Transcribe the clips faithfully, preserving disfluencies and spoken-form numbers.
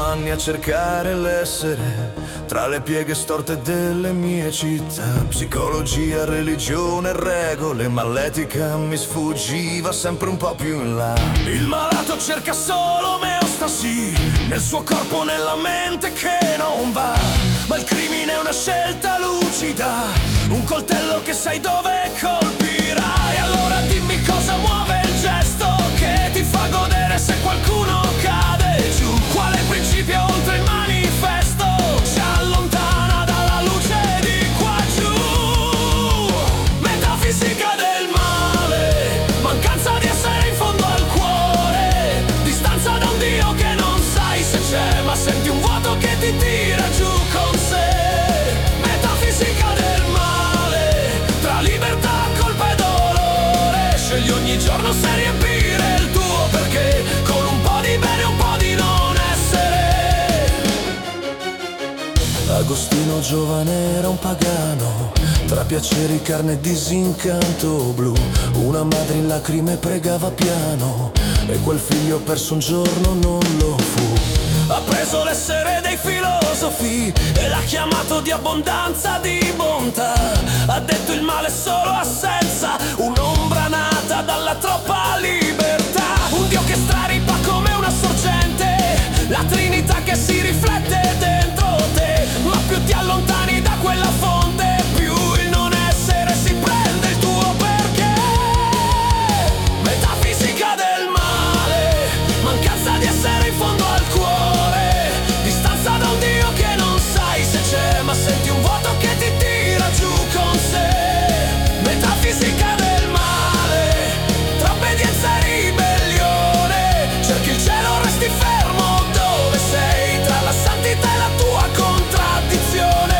anni a cercare l'essere tra le pieghe storte delle mie città. Psicologia, religione, regole, ma l'etica mi sfuggiva sempre un po' più in là. Il malato cerca solo omeostasi nel suo corpo, nella mente che non va. Ma il crimine è una scelta lucida, un coltello che sai dove colpirà. E allora dimmi cosa muove il gesto che ti fa godere se qualcuno cade giù. Quale principio oltre il manifesto ci allontana dalla luce di qua giù? Metafisica del male, mancanza di essere in fondo al cuore, distanza da un Dio che non sai se c'è, ma senti un vuoto che ti tira giù con sé. Metafisica del male, tra libertà, colpa e dolore, scegli ogni giorno se riempire il tuo perché, con un po' di bene e un po' di non essere. Agostino giovane era un pagano, tra piaceri, carne e disincanto blu. Una madre in lacrime pregava piano e quel figlio perso un giorno non lo fu. Ha preso l'essere dei filosofi e l'ha chiamato di abbondanza, di bontà. Ha detto il male è solo assenza, un'ombra nata dalla troppa libertà. Un Dio che straripa come una sorgente, la Trinità che si riflette dentro te. Ma più ti allontani da quella fonte, più il non essere si prende il tuo perché. Metafisica del male, mancanza di essere in fondo al cuore, distanza da un Dio che non sai se c'è, ma senti un vuoto che ti tira giù con sé. Metafisica del male, tra obbedienza e ribellione, cerchi il cielo, resti fermo dove sei, tra la santità e la tua contraddizione.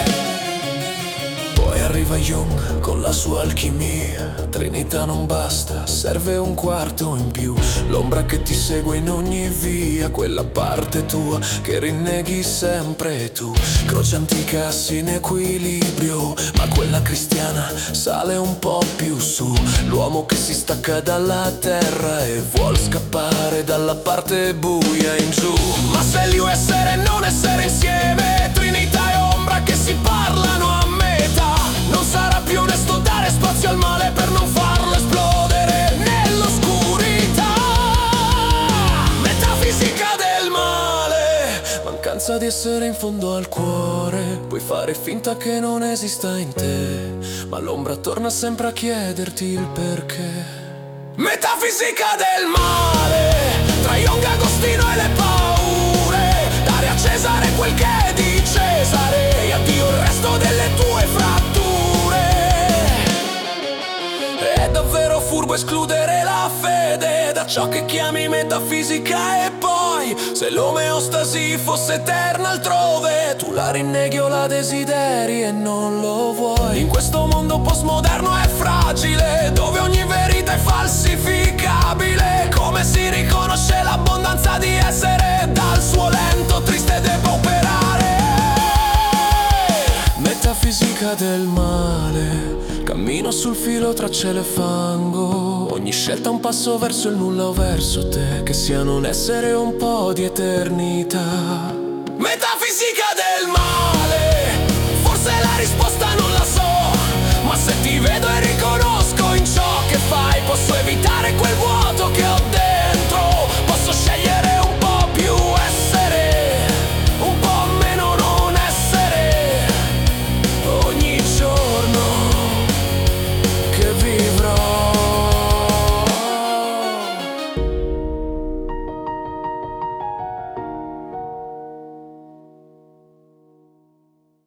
Poi arriva Jung con la sua alchimia, Trinità non basta, serve un quarto in più. L'ombra che ti segue in ogni via, quella parte tua che rinneghi sempre tu. Croce antica in equilibrio, ma quella cristiana sale un po' più su. L'uomo che si stacca dalla terra e vuol scappare dalla parte buia in giù. Ma se lì essere e non essere insieme, Trinità e ombra che si parlano a metà, non sarà più onesto dare spazio al male per non farlo esplodere nell'oscurità. Metafisica del male, mancanza di essere in fondo al cuore, puoi fare finta che non esista in te, ma l'ombra torna sempre a chiederti il perché. Metafisica del male, tra Jung, Agostino e le paure, dare a Cesare quel che è di Cesare e addio il resto delle tue fratture. È davvero furbo escludere la fede da ciò che chiami metafisica, e poi se l'omeostasi fosse eterna altrove, tu la rinneghi o la desideri e non lo vuoi. In questo mondo postmoderno è fragile, dove ogni verità è falsificabile, come si riconosce l'abbondanza di essere dal suo lento, triste depauperare. Metafisica del male, cammino sul filo tra cielo e fango, ogni scelta un passo verso il nulla o verso te, che siano un essere o un po' di eternità.